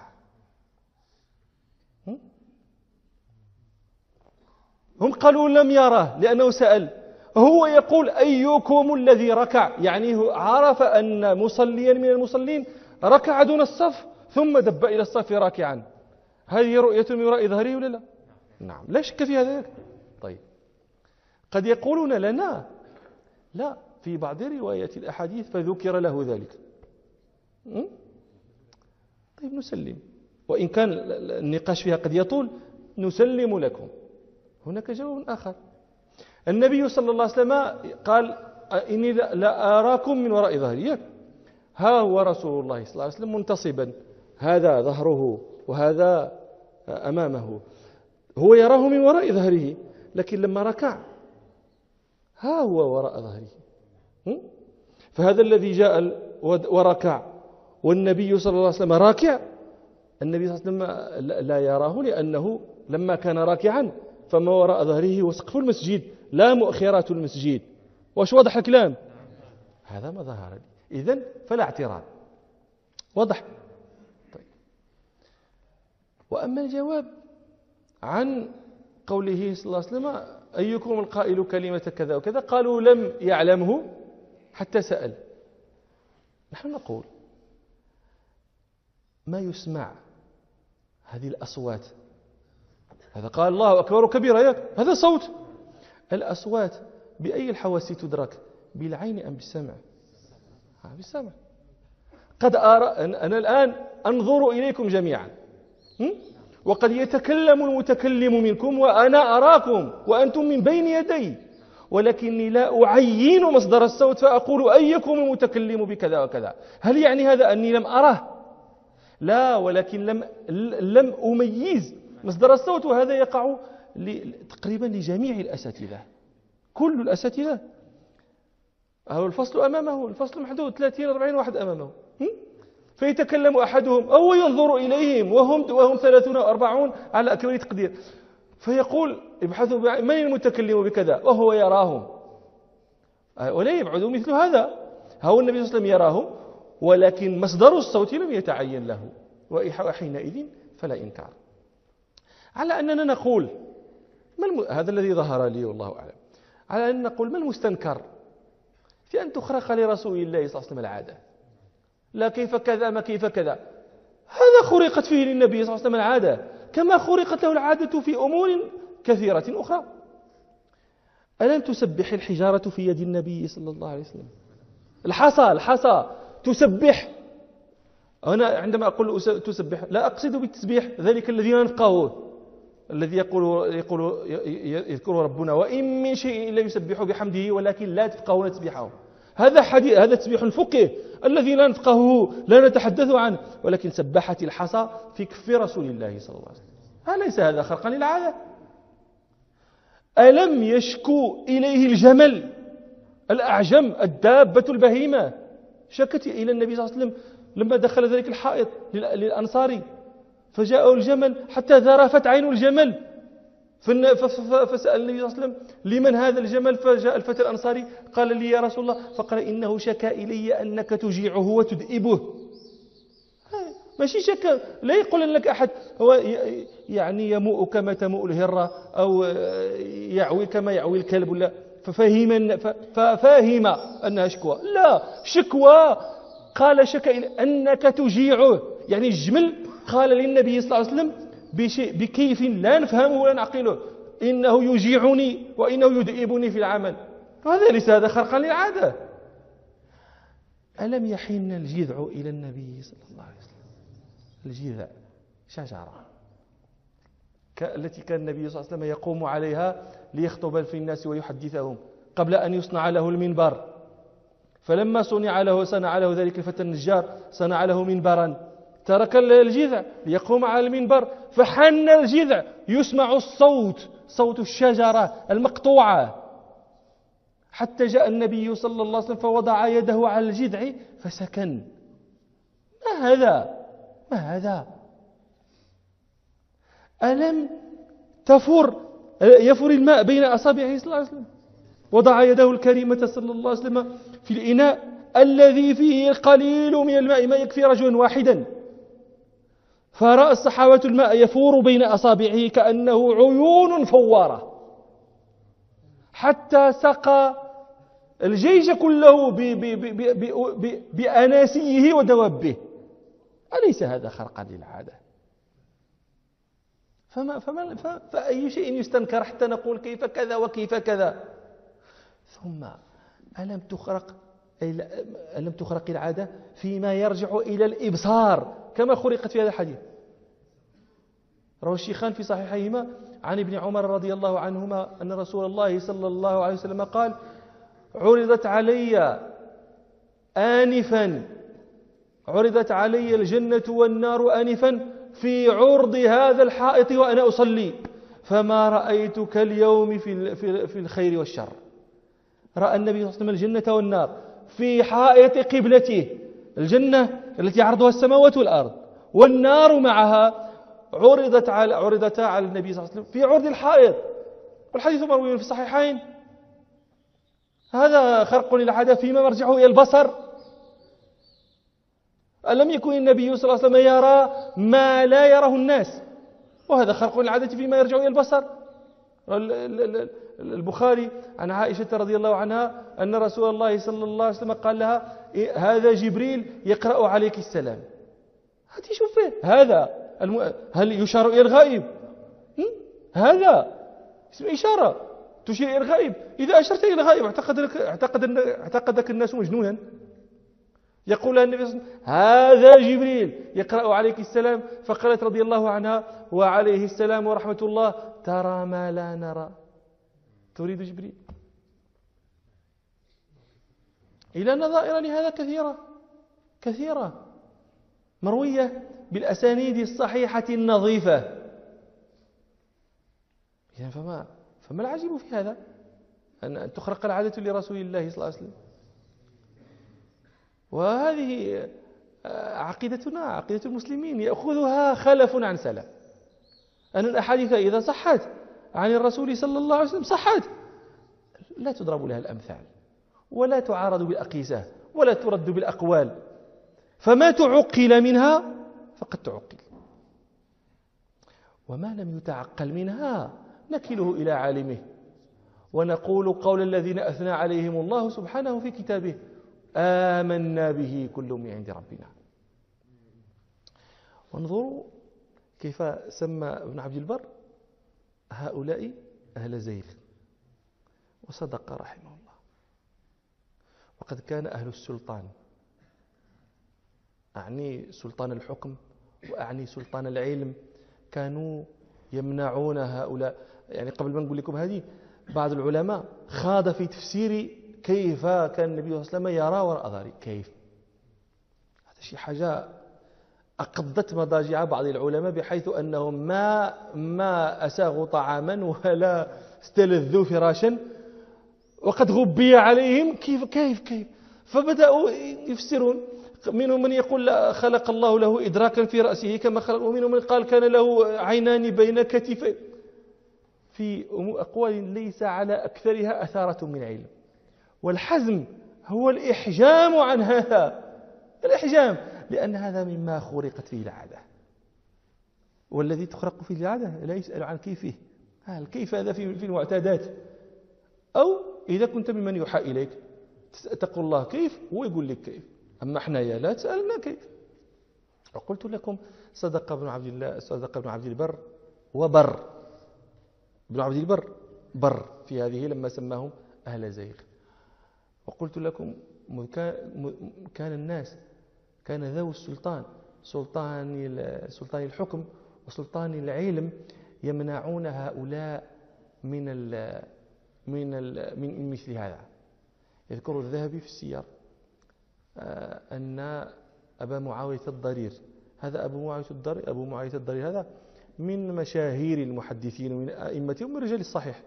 هم قالوا لم يره لأنه سأل، هو يقول أيكم الذي ركع، يعني عرف أن مصليا من المصلين ركع دون الصف ثم دب إلى الصف راكعا. هذه رؤية من وراء ظهره ولا لا؟ نعم لا شك في هذا. طيب قد يقولون لنا لا في بعض روايات الأحاديث فذكر له ذلك. طيب نسلم، وإن كان النقاش فيها قد يطول نسلم لكم. هناك جواب آخر. النبي صلى الله عليه وسلم قال إني لا أراكم من وراء ظهري. ها هو رسول الله صلى الله عليه وسلم منتصبا، هذا ظهره وهذا أمامه، هو يراه من وراء ظهره، لكن لما ركع ها هو وراء ظهره. فهذا الذي جاء وركع والنبي صلى الله عليه وسلم راكع، النبي صلى الله عليه وسلم لا يراه، لأنه لما كان راكعا فما وراء ظهره وسقف المسجد لا مؤخرات المسجد. واش واضح الكلام؟ هذا ما ظهر لي، إذن فلا اعتراض. واضح؟ طيب. وأما الجواب عن قوله صلى الله عليه وسلم أيكم القائل كلمة كذا وكذا، قالوا لم يعلمه حتى سأل. نحن نقول ما يسمع هذه الأصوات، هذا قال الله أكبر كبيرا، هذا صوت. الأصوات بأي الحواس تدرك؟ بالعين أم بالسمع؟ بالسمع. قد أرى أنا الآن أنظر إليكم جميعا، وقد يتكلم المتكلم منكم وأنا أراكم وأنتم من بين يدي، ولكني لا أعين مصدر الصوت فأقول أيكم المتكلم بكذا وكذا. هل يعني هذا أني لم أراه؟ لا، ولكن لم أميز مصدر الصوت، وهذا يقع تقريبا لجميع الأساتذة، كل الأساتذة. أهو الفصل أمامه، الفصل محدود 30-40 واحد أمامه، فيتكلم أحدهم أو ينظر إليهم وهم 30 أو 40 على أكمل تقدير، فيقول ابحثوا من المتكلم بكذا وهو يراهم، ولا يبعد مثل هذا. هو النبي صلى الله عليه وسلم يراهم، ولكن مصدر الصوت لم يتعين له، وحينئذ فلا إنكار. على أننا نقول هذا الذي ظهر لي والله أعلم، على أن نقول ما المستنكر في أن تخرق لرسول الله صلى الله عليه وسلم العادة؟ لا كيف كذا ما كيف كذا، هذا خرقت فيه للنبي صلى الله عليه وسلم العادة، كما خرقت له العادة في أمور كثيرة أخرى. ألم تسبح الحجارة في يد النبي صلى الله عليه وسلم؟ الحصى تسبح. أنا عندما أقول تسبح لا أقصد بالتسبيح ذلك الذي نفقهه، الذي يذكر ربنا وإن من شيء إلا يسبح بحمده ولكن لا تفقهون تسبيحهم. هذا تسبيح الفقه الذي لا نفقهه لا نتحدث عنه، ولكن سبحت الحصى في كف رسول الله صلى الله عليه وسلم. أليس هذا خرقا للعادة؟ ألم يشكو إليه الجمل الأعجم الدابة البهيمة، شكت إلى النبي صلى الله عليه وسلم لما دخل ذلك الحائط للأنصاري، فجاءه الجمل حتى ذرفت عين الجمل، فسأل النبي صلى الله عليه وسلم لمن هذا الجمل؟ فجاء الفتى الأنصاري قال لي يا رسول الله، فقال إنه شكا إلي أنك تجيعه وتدئبه. ماشي شكا، لا يقول لك أحد هو يعني يموء كما تموء الهرة أو يعوي كما يعوي الكلب، ولا ففهم أنها شكوى. لا، شكوى. قال شكا إلي أنك تجيعه، يعني الجمل قال للنبي صلى الله عليه وسلم بكيف لا نفهمه ولا نعقله، إنه يجيعني وإنه يدئبني في العمل. هذا ليس هذا خرقا للعادة. ألم يحن الجذع إلى النبي صلى الله عليه وسلم؟ الجذع شجرة التي كان النبي صلى الله عليه وسلم يقوم عليها ليخطب في الناس ويحدثهم قبل أن يصنع له المنبر. فلما صنع له ذلك الفتى النجار، صنع له منبرا، ترك الجذع ليقوم على المنبر، فحن الجذع يسمع الصوت، صوت الشجرة المقطوعة، حتى جاء النبي صلى الله عليه وسلم فوضع يده على الجذع فسكن. ما هذا؟ ألم يفر الماء بين أصابعه صلى الله عليه وسلم؟ وضع يده الكريمة صلى الله عليه وسلم في الإناء الذي فيه القليل من الماء ما يكفي رجلا واحدا، فرأى الصحابة الماء يفور بين أصابعه كأنه عيون فوارة، حتى سقى الجيش كله بأناسيه ودوابه. أليس هذا خرقا للعادة؟ فأي شيء يستنكر حتى نقول كيف كذا وكيف كذا؟ ثم ألم تخرق العادة فيما يرجع إلى الإبصار كما خرقت في هذا الحديث؟ روى الشيخان في صحيحيهما عن ابن عمر رضي الله عنهما أن رسول الله صلى الله عليه وسلم قال: عرضت علي الجنة والنار آنفا في عرض هذا الحائط وأنا أصلي، فما رأيت كاليوم في الخير والشر. رأى النبي صلى الله عليه وسلم الجنة والنار في حائط قبلته، الجنة التي عرضها السماوات والأرض والنار معها عرضتا على النبي صلى الله عليه وسلم في عرض الحائط، والحديث مروي في الصحيحين. هذا خرق للعادة فيما مرجعه إلى البصر. ألم يكن النبي صلى الله عليه وسلم يرى ما لا يراه الناس، وهذا خرق للعادة فيما يرجع إلى البصر. البخاري عن عائشة رضي الله عنها أن رسول الله صلى الله عليه وسلم قال لها: هذا جبريل يقرأ عليك السلام. هذه شوف فيه هذا هل يشار إلى الغائب؟ هذا اسم إشارة تشير إلى الغائب. إذا أشرت إلى الغائب اعتقدك الناس مجنونا. يقول النبي صلى الله عليه وسلم: هذا جبريل يقرأ عليك السلام. فقالت رضي الله عنها: وعليه السلام ورحمة الله، ترى ما لا نرى. تريد جبريل. إلى نظائر لهذا كثيرة مروية بالأسانيد الصحيحة النظيفة. إذن فما العجيب في هذا؟ أن تخرق العادة لرسول الله صلى الله عليه وسلم. وهذه عقيدتنا، عقيدة المسلمين، يأخذها خلف عن سلف، أن الأحاديث إذا صحت عن الرسول صلى الله عليه وسلم صحت، لا تضرب لها الأمثال ولا تعارض بالأقيسة ولا ترد بالأقوال، فما تعقل منها فقد تعقل، وما لم يتعقل منها نكله إلى عالمه ونقول قول الذين أثنى عليهم الله سبحانه في كتابه: آمنا به كل من عند ربنا. وانظروا كيف سمى ابن عبد البر هؤلاء أهل زيغ، وصدق رحمه الله. وقد كان أهل السلطان، أعني سلطان الحكم وأعني سلطان العلم، كانوا يمنعون هؤلاء. يعني قبل ما نقول لكم هذه، بعض العلماء خاض في تفسير كيف كان النبي صلى الله عليه وسلم يرى وراء ظهره. كيف؟ هذا شيء حاجة أقضت مضاجع بعض العلماء، بحيث أنهم ما أساغوا طعاما ولا استلذوا فراشا وقد غبي عليهم. كيف فبدأوا يفسرون. منهم من يقول لا، خلق الله له إدراكا في رأسه كما خلق، ومنهم من قال كان له عينان بين كتفيه، في أقوال ليس على أكثرها أثارة من علم. والحزم هو الإحجام عن هذا، الإحجام، لأن هذا مما خرقت فيه العادة، والذي تخرق فيه العادة لا يسأل عن كيفه. الكيف هذا في المعتادات، أو إذا كنت ممن يوحى إليك تقول الله كيف، هو يقول لك كيف، أما احنا يا لا تسألنا كيف. وقلت لكم صدق ابن عبد البر وبر. ابن عبد البر بر في هذه لما سماهم أهل زيغ. وقلت لكم كان الناس، كان ذو السلطان، سلطان الحكم وسلطان العلم، يمنعون هؤلاء من مثل هذا. يذكر الذهبي في السير أن أبا معاوية الضرير، هذا أبو معاوية الضرير هذا من مشاهير المحدثين ومن أئمتهم من رجال الصحيح.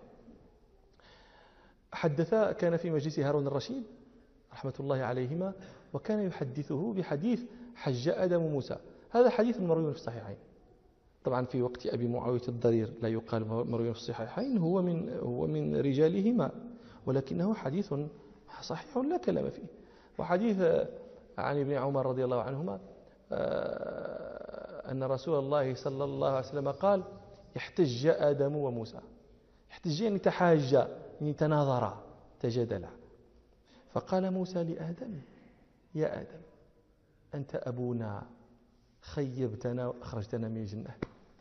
كان في مجلس هارون الرشيد رحمة الله عليهما، وكان يحدثه بحديث حج آدم موسى. هذا حديث مروي في الصحيحين. طبعا في وقت أبي معاوية الضرير لا يقال مروي في الصحيحين، هو من رجالهما، ولكنه حديث صحيح لا كلام فيه. وحديث عن ابن عمر رضي الله عنهما أن رسول الله صلى الله عليه وسلم قال: احتج آدم وموسى. احتج يعني تحاج، يعني تناظرا، تجادلا. فقال موسى لآدم: يا آدم، أنت أبونا، خيبتنا وأخرجتنا من الجنة.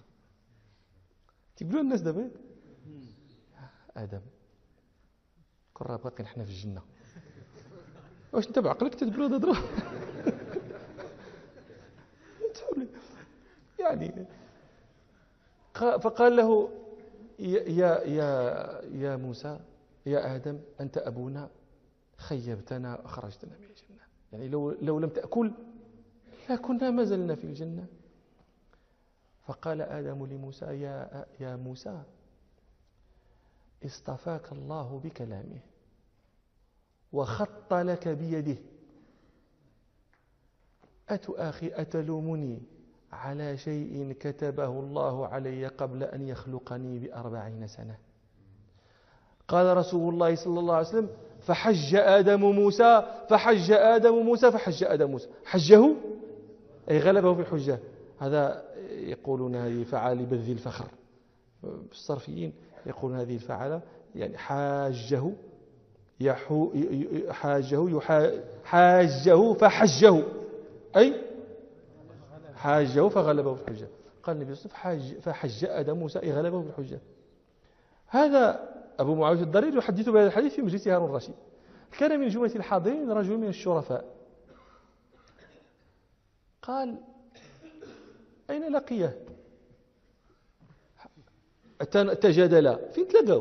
تقولون الناس دابا آدم كنا باقي نحن في الجنة، واش انت بعقلك تقولوا ضرب؟ يعني فقال له يا موسى يا آدم أنت أبونا خيبتنا أخرجتنا من الجنة، يعني لو لم تأكل لكنا ما زلنا في الجنة. فقال آدم لموسى يا موسى اصطفاك الله بكلامه وخط لك بيده، أتلومني على شيء كتبه الله علي قبل أن يخلقني ب40 سنة. قال رسول الله صلى الله عليه وسلم فحج آدم موسى حجه أي غلبه في الحجة. هذا يقولون هذه فعال بذي الفخر، الصرفيين يقولون هذه الفعالة يعني حاجه فحجه أي حاجه فغلبه في الحجة. قال النبي صلى الله عليه وسلم فحج آدم موسى أي غلبه في الحجة. هذا أبو معاوية الضرير يحدث بهذا الحديث في مجلس هارون الرشيد. كان من جملة الحاضرين رجل من الشرفاء، قال أين لقيه؟ تجادلا فين تلقوا؟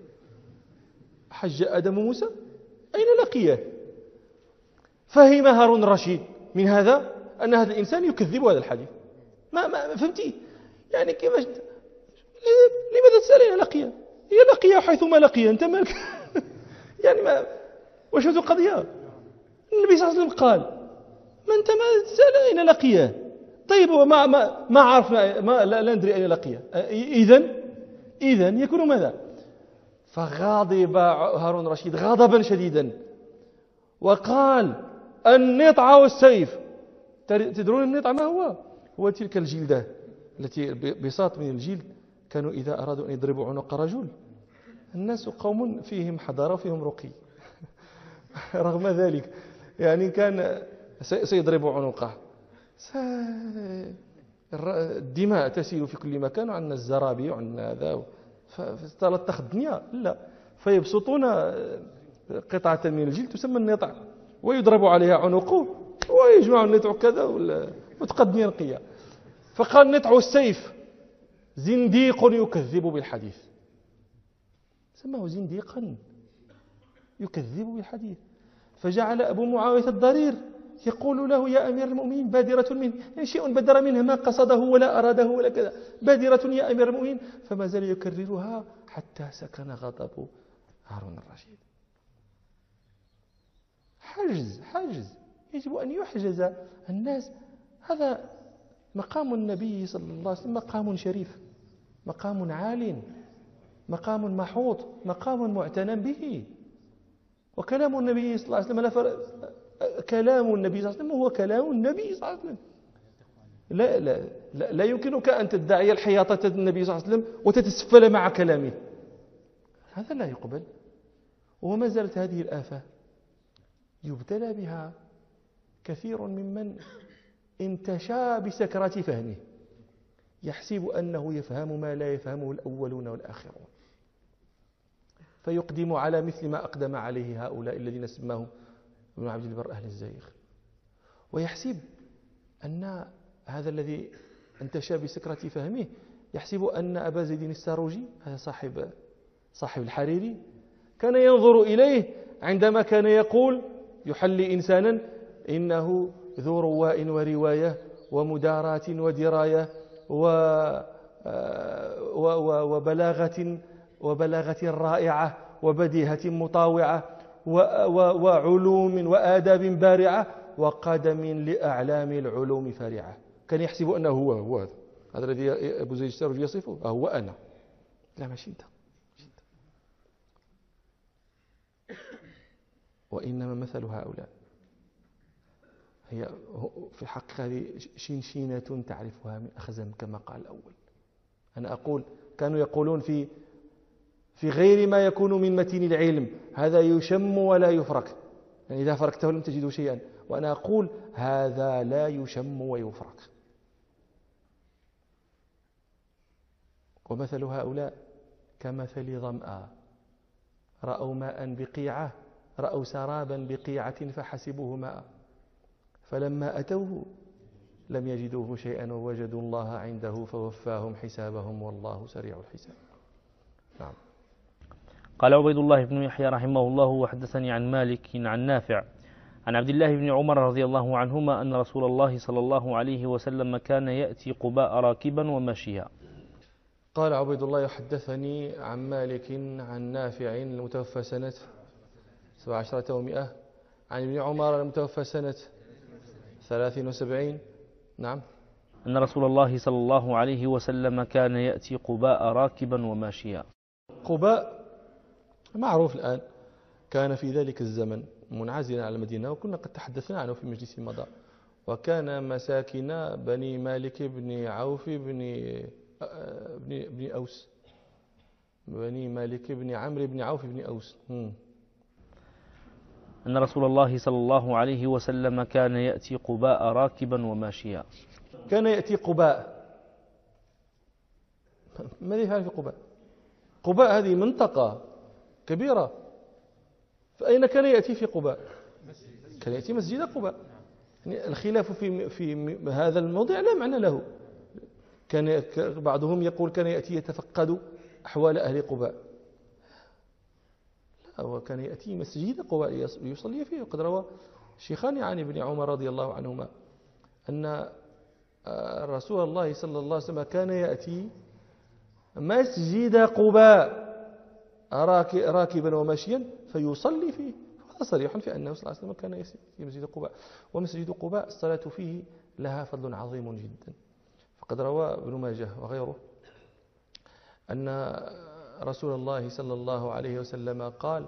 حج آدم موسى أين لقيه؟ فهم هارون الرشيد من هذا أن هذا الإنسان يكذب هذا الحديث. ما فهمتي يعني كيفاش؟ لماذا تسأل أين لقيه؟ هي لقيه حيثما لقيه، أنت مالك؟ يعني وش هذه القضية؟ النبي صلى الله عليه وسلم قال ما أنت ما تسأل أين لقيه؟ طيب ما عرفنا لا ندري أين لقيه، إذن يكون ماذا؟ فغضب هارون الرشيد غضبا شديدا وقال النطع والسيف. تدرون النطع ما هو؟ هو تلك الجلدة التي بساط من الجلد كانوا إذا أرادوا أن يضربوا عنق رجل، الناس قوم فيهم حضارة وفيهم رقي رغم ذلك يعني كان سيضربوا عنقه، الدماء تسيل في كل مكان وعندنا الزرابي وعندنا هذا، فتلطخ الدنيا لا، فيبسطون قطعة من الجلد تسمى النطع ويضرب عليها عنقه ويجمع النطع كذا وتقد نقية. فقال النطع والسيف زنديق يكذب بالحديث، سماه زنديقا يكذب بالحديث. فجعل أبو معاوية الضرير يقول له يا أمير المؤمنين بادرة منه، يعني شيء بدر منه ما قصده ولا أراده ولا كذا، بادرة يا أمير المؤمنين. فما زال يكررها حتى سكن غضب هارون الرشيد. حجز يجب أن يحجز الناس. هذا مقام النبي صلى الله عليه وسلم مقام شريف، مقام عال، مقام محوط، مقام معتنى به. وكلام النبي صلى الله عليه وسلم كلام النبي صلى الله عليه وسلم هو كلام النبي صلى الله عليه وسلم. لا يمكنك أن تدعي الحياطة النبي صلى الله عليه وسلم وتتسفل مع كلامه، هذا لا يقبل. وما زالت هذه الآفة يبتلى بها كثير ممن انتشى بسكرة فهمه، يحسب أنه يفهم ما لا يفهمه الأولون والآخرون، فيقدم على مثل ما أقدم عليه هؤلاء الذين سماهم ابن عبد البر أهل الزيغ، ويحسب أن هذا الذي انتشى بسكرة فهمه يحسب أن أبا زيد الساروجي، هذا صاحب الحريري، كان ينظر إليه عندما كان يقول يحلي إنسانا إنه ذو رواء ورواية ومداراة ودراية وبلاغة رائعة وبديهة مطاوعة وعلوم وآداب بارعة وقدم لأعلام العلوم فارعة. كان يحسب أنه هو هذا الذي أبو زيد الساروجي يصفه، هو أنا. لا ماشي انت. وإنما مثل هؤلاء هي في الحقيقة هذه شنشينة تعرفها من أخزم كما قال الأول. أنا أقول كانوا يقولون في غير ما يكون من متين العلم هذا يشم ولا يفرك، يعني إذا فركته لم تجدوا شيئا، وأنا أقول هذا لا يشم ويفرك. ومثل هؤلاء كمثل ظمآ رأوا ماء بقيعة، رأوا سرابا بقيعة فحسبوه ماء، فلما أتوه لم يجدوه شيئا ووجدوا الله عنده فوفاهم حسابهم والله سريع الحساب. نعم. قال عبيد الله بن يحيى رحمه الله وحدثني عن مالك عن نافع عن عبد الله بن عمر رضي الله عنهما أن رسول الله صلى الله عليه وسلم كان يأتي قباء راكبا وماشيا. قال عبيد الله يحدثني عن مالك عن نافع المتوفى سنة 17 و100 عن ابن عمر المتوفى سنة 73. نعم. أن رسول الله صلى الله عليه وسلم كان يأتي قباء راكبا وماشيا. قباء معروف الآن، كان في ذلك الزمن منعزلا على المدينة، وكنا قد تحدثنا عنه في مجلس مضى، وكان مساكن بني مالك بن عوف بن أوس، بني مالك بن عمرو بن عوف بن أوس. أن رسول الله صلى الله عليه وسلم كان يأتي قباء راكبا وماشيا. كان يأتي قباء. ماذا يفعل في قباء؟ قباء هذه منطقة كبيرة، فأين كان يأتي في قباء؟ كان يأتي مسجد قباء. يعني الخلاف في هذا الموضع لا معنى له. كان بعضهم يقول كان يأتي يتفقد أحوال أهل قباء، لا، هو كان يأتي مسجد قباء يصلي فيه. وقد روى الشيخان عن ابن عمر رضي الله عنهما أن رسول الله صلى الله عليه وسلم كان يأتي مسجد قباء راكبا وماشيا فيصلي فيه. هذا صريح في أنه صلى الله عليه وسلم كان يأتي مسجد قباء. ومسجد قباء الصلاة فيه لها فضل عظيم جدا. فقد روى ابن ماجه وغيره أن رسول الله صلى الله عليه وسلم قال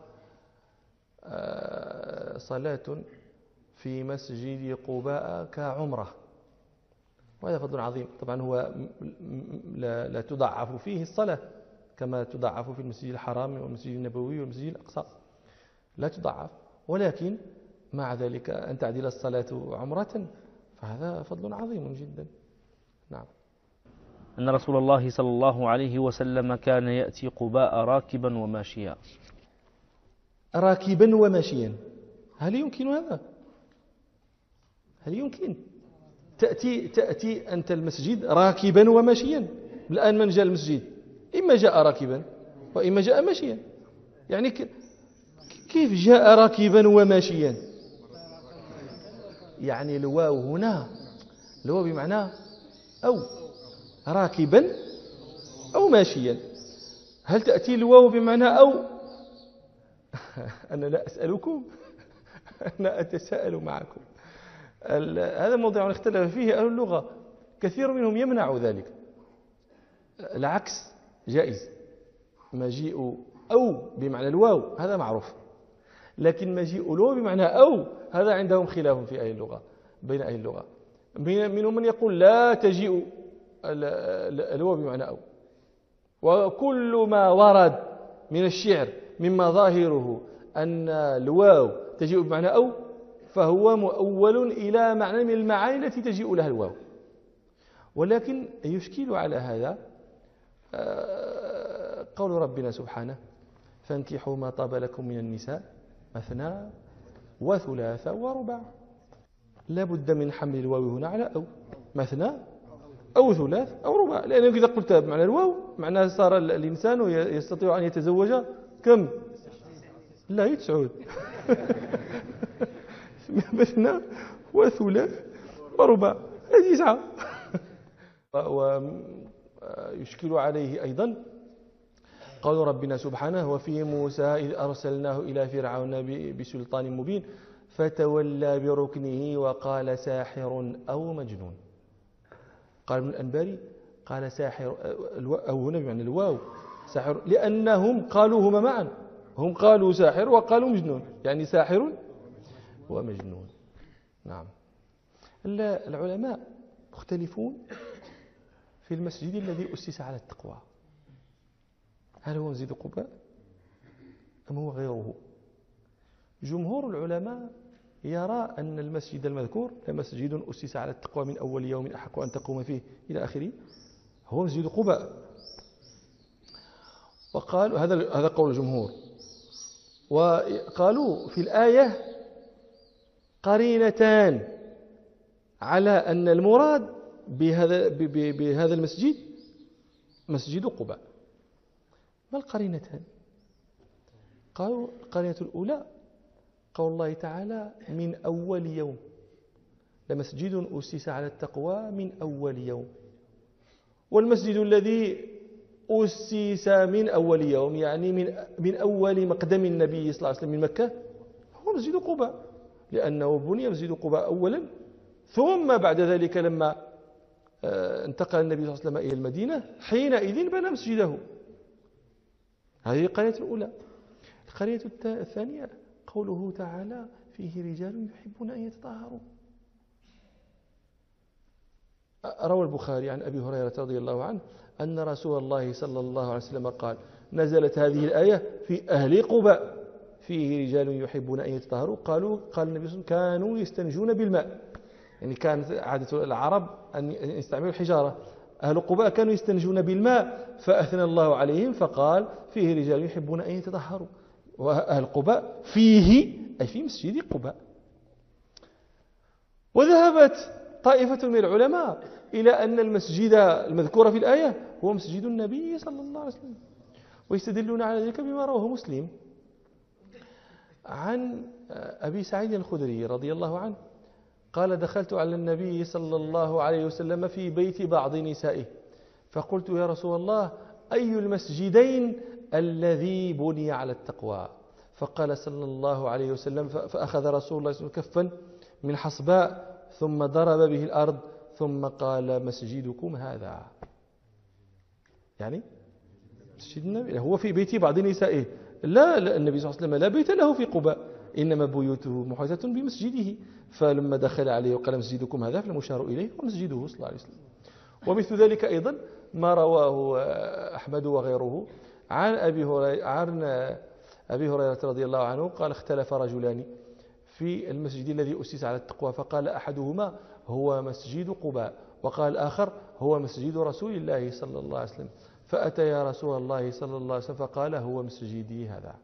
صلاة في مسجد قباء كعمرة، وهذا فضل عظيم. طبعا هو لا تضعف فيه الصلاة كما تضعف في المسجد الحرام والمسجد النبوي والمسجد الأقصى، لا تضعف، ولكن مع ذلك أن تعدل الصلاة عمرة فهذا فضل عظيم جدا. نعم. أن رسول الله صلى الله عليه وسلم كان يأتي قباء راكبا وماشيا. راكبا وماشيا، هل يمكن هذا؟ هل يمكن تأتي أنت المسجد راكبا وماشيا؟ الآن من جاء المسجد إما جاء راكبا وإما جاء ماشيا، يعني كيف جاء راكبا وماشيا؟ يعني الواو هنا الواو بمعنى أو، راكبا أو ماشيا. هل تأتي الواو بمعنى أو؟ أنا لا أسألكم، أنا أتساءل معكم. هذا موضوع اختلف فيه أهل اللغة، كثير منهم يمنع ذلك. العكس جائز، مجيء أو بمعنى الواو هذا معروف، لكن مجيء الواو بمعنى أو هذا عندهم خلاف في أهل اللغة، بين أهل اللغة. منهم من يقول لا تجيء الواو بمعنى أو، وكل ما ورد من الشعر مما ظاهره أن الواو تجيء بمعنى أو فهو مؤول إلى معنى من المعاني التي تجيء لها الواو. ولكن يشكل على هذا قول ربنا سبحانه فانكحوا ما طاب لكم من النساء مثنى وثلاث ورباع. لا بد من حمل الواو هنا على أو، مثنى أو ثلاث أو رباع، لأنه إذا قلت بمعنى الواو معناه صار الإنسان يستطيع أن يتزوج كم؟ لا يتسعود. مثنى وثلاث ورباع، هذه 9. ويشكل عليه أيضا قول ربنا سبحانه وفي موسى إذ أرسلناه إلى فرعون بسلطان مبين فتولى بركنه وقال ساحر أو مجنون. قال ابن الأنباري قال ساحر، أو هنا بمعنى الواو ساحر، لأنهم قالوهما معا، هم قالوا ساحر وقالوا مجنون، يعني ساحر ومجنون. نعم. العلماء مختلفون في المسجد الذي أسس على التقوى، هل هو مسجد قباء أم هو غيره؟ جمهور العلماء يرى أن المسجد المذكور مسجد أسس على التقوى من أول يوم أحق أن تقوم فيه إلى آخره، هو مسجد قباء. وقالوا هذا قول الجمهور. وقالوا في الآية قرينتان على أن المراد بهذا المسجد مسجد قباء. ما القرينتان؟ قالوا القرينة الأولى قول الله تعالى من أول يوم، لمسجد أسس على التقوى من أول يوم. والمسجد الذي أسس من أول يوم يعني من أول مقدم النبي صلى الله عليه وسلم من مكة هو مسجد قباء، لأنه بني مسجد قباء أولا، ثم بعد ذلك لما انتقل النبي صلى الله عليه وسلم إلى المدينة حينئذ بنى مسجده. هذه القرية الأولى. القرية الثانية قوله تعالى فيه رجال يحبون أن يتطهروا. روى البخاري عن أبي هريرة رضي الله عنه أن رسول الله صلى الله عليه وسلم قال نزلت هذه الآية في أهل قباء فيه رجال يحبون أن يتطهروا. قال النبي صلى الله عليه وسلم كانوا يستنجون بالماء، يعني كانت عادة العرب أن يستعملوا الحجارة. أهل قباء كانوا يستنجون بالماء فأثنى الله عليهم فقال فيه رجال يحبون أن يتطهروا. وأهل قباء فيه أي في مسجد قباء. وذهبت طائفة من العلماء إلى أن المسجد المذكور في الآية هو مسجد النبي صلى الله عليه وسلم، ويستدلون على ذلك بما رواه مسلم عن أبي سعيد الخدري رضي الله عنه قال دخلت على النبي صلى الله عليه وسلم في بيت بعض نسائه فقلت يا رسول الله أي المسجدين الذي بني على التقوى؟ فقال صلى الله عليه وسلم فأخذ رسول الله صلى الله عليه وسلم كفا من حصباء ثم ضرب به الأرض ثم قال مسجدكم هذا، يعني مسجد النبي هو في بيت بعض نسائه. لا النبي صلى الله عليه وسلم لا بيت له في قباء، إنما بيوته محيطة بمسجده. فلما دخل عليه وقال مسجدكم هذا فالمشار إليه ومسجده صلى الله عليه وسلم. ومثل ذلك أيضا ما رواه أحمد وغيره عن أبي هريرة رضي الله عنه قال اختلف رجلان في المسجد الذي أسس على التقوى فقال أحدهما هو مسجد قباء وقال الآخر هو مسجد رسول الله صلى الله عليه وسلم. فأتى يا رسول الله صلى الله عليه وسلم فقال هو مسجدي هذا.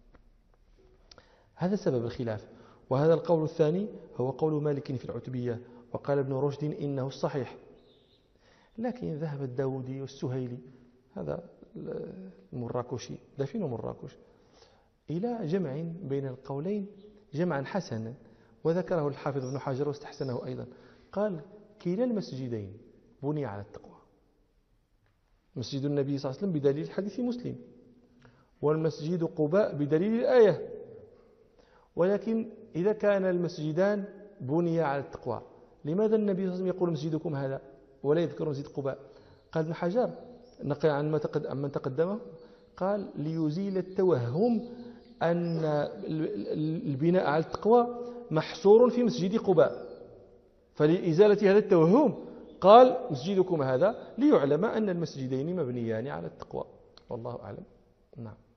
هذا سبب الخلاف. وهذا القول الثاني هو قول مالك في العتبية، وقال ابن رشد إنه الصحيح. لكن ذهب الداودي والسهيلي هذا المراكشي دفين مراكش إلى جمع بين القولين جمعا حسنا، وذكره الحافظ ابن حجر واستحسنه أيضا. قال كلا المسجدين بني على التقوى، مسجد النبي صلى الله عليه وسلم بدليل حديث مسلم، والمسجد قباء بدليل الآية. ولكن إذا كان المسجدان بني على التقوى لماذا النبي صلى الله عليه وسلم يقول مسجدكم هذا ولا يذكر مسجد قباء؟ قال ابن حجر نقل عن من تقدمه قال ليزيل التوهم أن البناء على التقوى محصور في مسجد قباء، فلإزالة هذا التوهم قال مسجدكم هذا ليعلم أن المسجدين مبنيان على التقوى. والله أعلم. نعم.